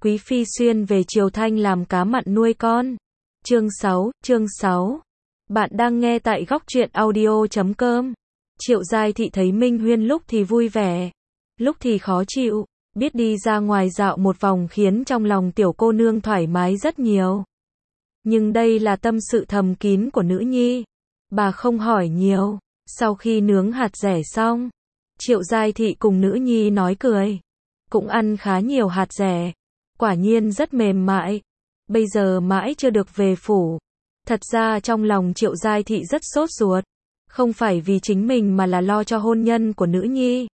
Quý phi xuyên về Triều Thanh làm cá mặn nuôi con. Chương 6. Bạn đang nghe tại góc truyện audio.com. Triệu Giai Thị thấy Minh Huyên lúc thì vui vẻ, lúc thì khó chịu, biết đi ra ngoài dạo một vòng khiến trong lòng tiểu cô nương thoải mái rất nhiều. Nhưng đây là tâm sự thầm kín của nữ nhi. Bà không hỏi nhiều. Sau khi nướng hạt dẻ xong, Triệu Giai Thị cùng nữ nhi nói cười. Cũng ăn khá nhiều hạt dẻ. Quả nhiên rất mềm mại. Bây giờ mãi chưa được về phủ. Thật ra trong lòng Triệu Giai Thị rất sốt ruột. Không phải vì chính mình mà là lo cho hôn nhân của nữ nhi.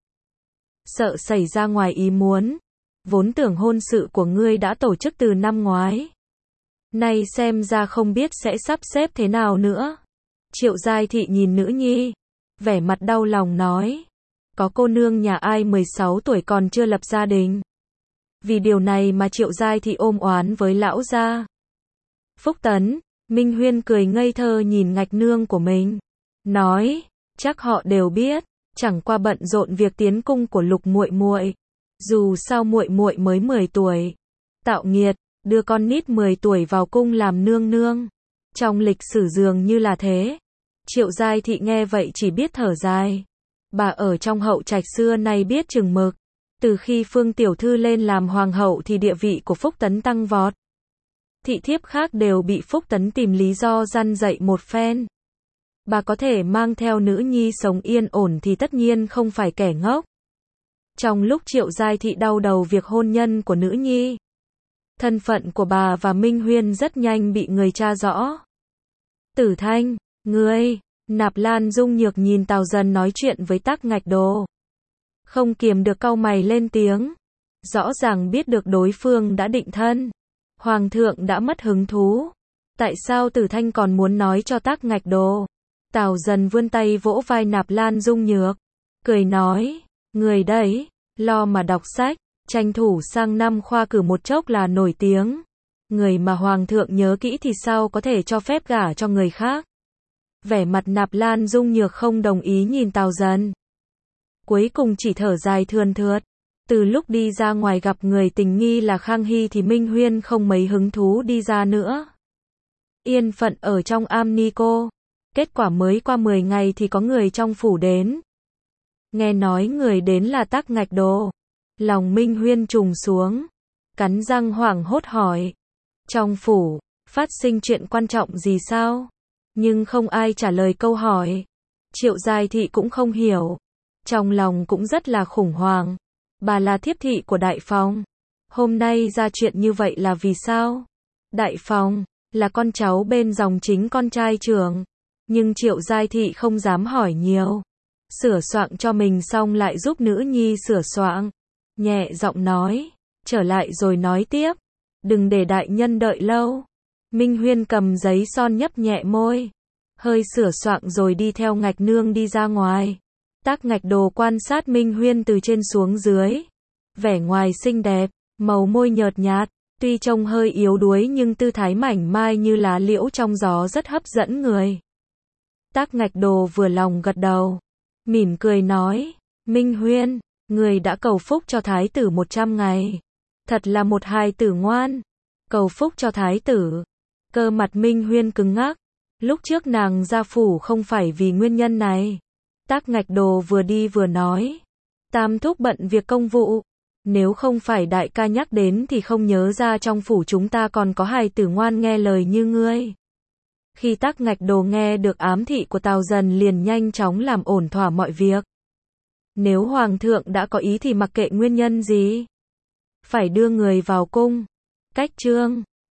Sợ xảy ra ngoài ý muốn. Vốn tưởng hôn sự của ngươi đã tổ chức từ năm ngoái. Nay xem ra không biết sẽ sắp xếp thế nào nữa. Triệu Giai Thị nhìn nữ nhi, vẻ mặt đau lòng nói. Có cô nương nhà ai 16 tuổi còn chưa lập gia đình. Vì điều này mà Triệu Giai Thị ôm oán với lão gia. Phúc Tấn, Minh Huyên cười ngây thơ nhìn ngạch nương của mình. Nói, chắc họ đều biết, chẳng qua bận rộn việc tiến cung của Lục muội muội. Dù sao muội muội mới 10 tuổi. Tạo nghiệt, đưa con nít 10 tuổi vào cung làm nương nương. Trong lịch sử dường như là thế. Triệu Giai Thị nghe vậy chỉ biết thở dài. Bà ở trong hậu trạch xưa nay biết chừng mực. Từ khi Phương Tiểu Thư lên làm hoàng hậu thì địa vị của Phúc Tấn tăng vọt. Thị thiếp khác đều bị Phúc Tấn tìm lý do răn dạy một phen. Bà có thể mang theo nữ nhi sống yên ổn thì tất nhiên không phải kẻ ngốc. Trong lúc Triệu Giai Thị đau đầu việc hôn nhân của nữ nhi, thân phận của bà và Minh Huyên rất nhanh bị người tra rõ. Tử Thanh, ngươi, Nạp Lan Dung Nhược nhìn Tào Dần nói chuyện với Tắc Ngạch Đồ. Không kiềm được cau mày lên tiếng. Rõ ràng biết được đối phương đã định thân. Hoàng thượng đã mất hứng thú. Tại sao Tử Thanh còn muốn nói cho Tắc Ngạch Đồ? Tào Dần vươn tay vỗ vai Nạp Lan Dung Nhược. Cười nói, người đấy, lo mà đọc sách, tranh thủ sang năm khoa cử một chốc là nổi tiếng. Người mà Hoàng thượng nhớ kỹ thì sao có thể cho phép gả cho người khác? Vẻ mặt Nạp Lan Dung Nhược không đồng ý nhìn Tào Dần. Cuối cùng chỉ thở dài thườn thượt. Từ lúc đi ra ngoài gặp người tình nghi là Khang Hy thì Minh Huyên không mấy hứng thú đi ra nữa. Yên phận ở trong am ni cô. Kết quả mới qua 10 ngày thì có người trong phủ đến. Nghe nói người đến là Tắc Ngạch Đồ. Lòng Minh Huyên trùng xuống. Cắn răng hoảng hốt hỏi. Trong phủ, phát sinh chuyện quan trọng gì sao? Nhưng không ai trả lời câu hỏi. Triệu Giai Thị cũng không hiểu. Trong lòng cũng rất là khủng hoảng. Bà là thiếp thị của Đại Phòng. Hôm nay ra chuyện như vậy là vì sao? Đại Phòng là con cháu bên dòng chính con trai trưởng. Nhưng Triệu Giai Thị không dám hỏi nhiều. Sửa soạn cho mình xong lại giúp nữ nhi sửa soạn. Nhẹ giọng nói. Trở lại rồi nói tiếp. Đừng để đại nhân đợi lâu. Minh Huyên cầm giấy son nhấp nhẹ môi. Hơi sửa soạn rồi đi theo Ngạch nương đi ra ngoài. Tắc Ngạch Đồ quan sát Minh Huyên từ trên xuống dưới. Vẻ ngoài xinh đẹp, màu môi nhợt nhạt, tuy trông hơi yếu đuối nhưng tư thái mảnh mai như lá liễu trong gió rất hấp dẫn người. Tắc Ngạch Đồ vừa lòng gật đầu, mỉm cười nói, Minh Huyên, người đã cầu phúc cho thái tử 100 ngày. Thật là một hài tử ngoan. Cầu phúc cho thái tử. Cơ mặt Minh Huyên cứng ngắc. Lúc trước nàng ra phủ không phải vì nguyên nhân này. Tắc Ngạch Đồ vừa đi vừa nói. Tam thúc bận việc công vụ. Nếu không phải đại ca nhắc đến thì không nhớ ra trong phủ chúng ta còn có hài tử ngoan nghe lời như ngươi. Khi Tắc Ngạch Đồ nghe được ám thị của Tào Dần liền nhanh chóng làm ổn thỏa mọi việc. Nếu Hoàng thượng đã có ý thì mặc kệ nguyên nhân gì. Phải đưa người vào cung. Cách chương